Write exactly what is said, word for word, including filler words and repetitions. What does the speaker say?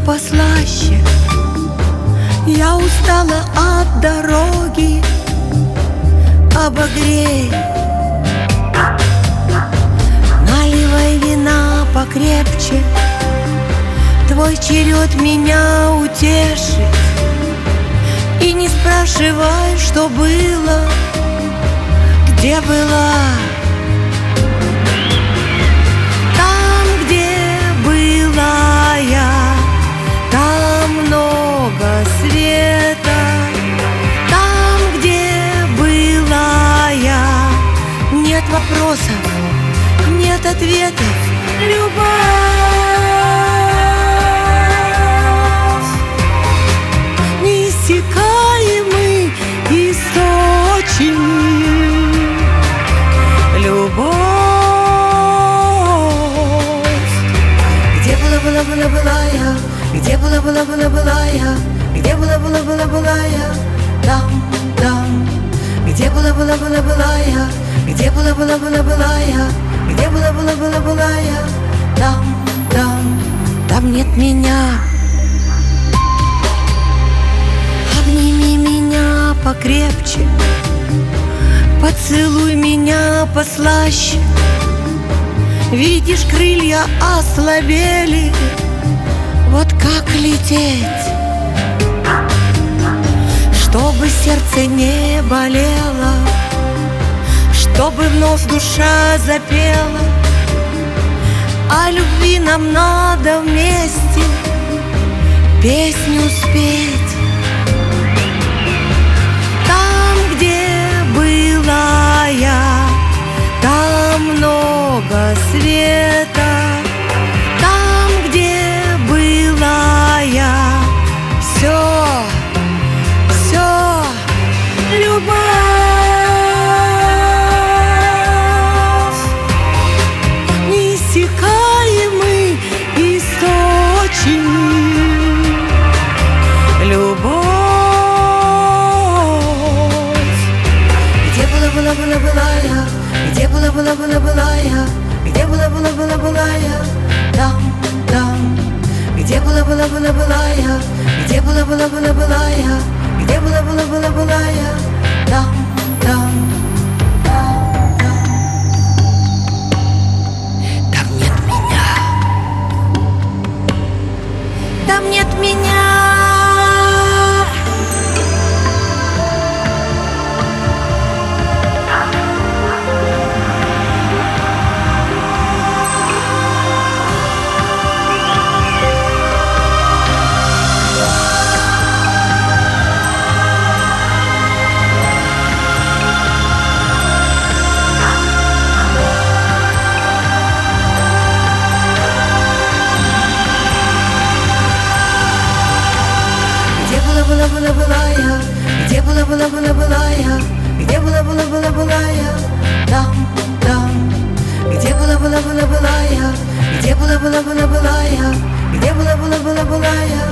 послаще. Я устала от дороги, обогрей. Наливай вина покрепче, твой черед меня утешит. И не спрашивай, что было, где была. Там, где была я, там много света. Там, где была я, нет вопросов, нет ответов. Любовь, неиссякаемый источник. Любовь, где была, была, была, была я, где была, была, была, была я, где была, была, была, была я, там, там. Где была, была, была, была я, где была, была, была, была я, где была, была, была, была я, там, там. Там нет меня. Обними меня покрепче, поцелуй меня послаще. Видишь, крылья ослабели, вот как лететь, чтобы сердце не болело, чтобы вновь душа запела. О любви нам надо вместе песню спеть. Там, где была я, там много света. Там, где была я, все, все, любовь, неиссякаемый источник. Любовь, где была, была, была, была я, где была, была, была, была я, где была, была, была, была я, там, там. Где была, была, была, была я, где была, была, была, была я, где была, была, была, была я, там, там, там, там. Там нет меня. Там нет меня. Была, была, была я, где была, была, была, была я, где была, была, была, была я, там, там. Где была, была, была, была я, где была, была, была, была я, где была, была, была, была я.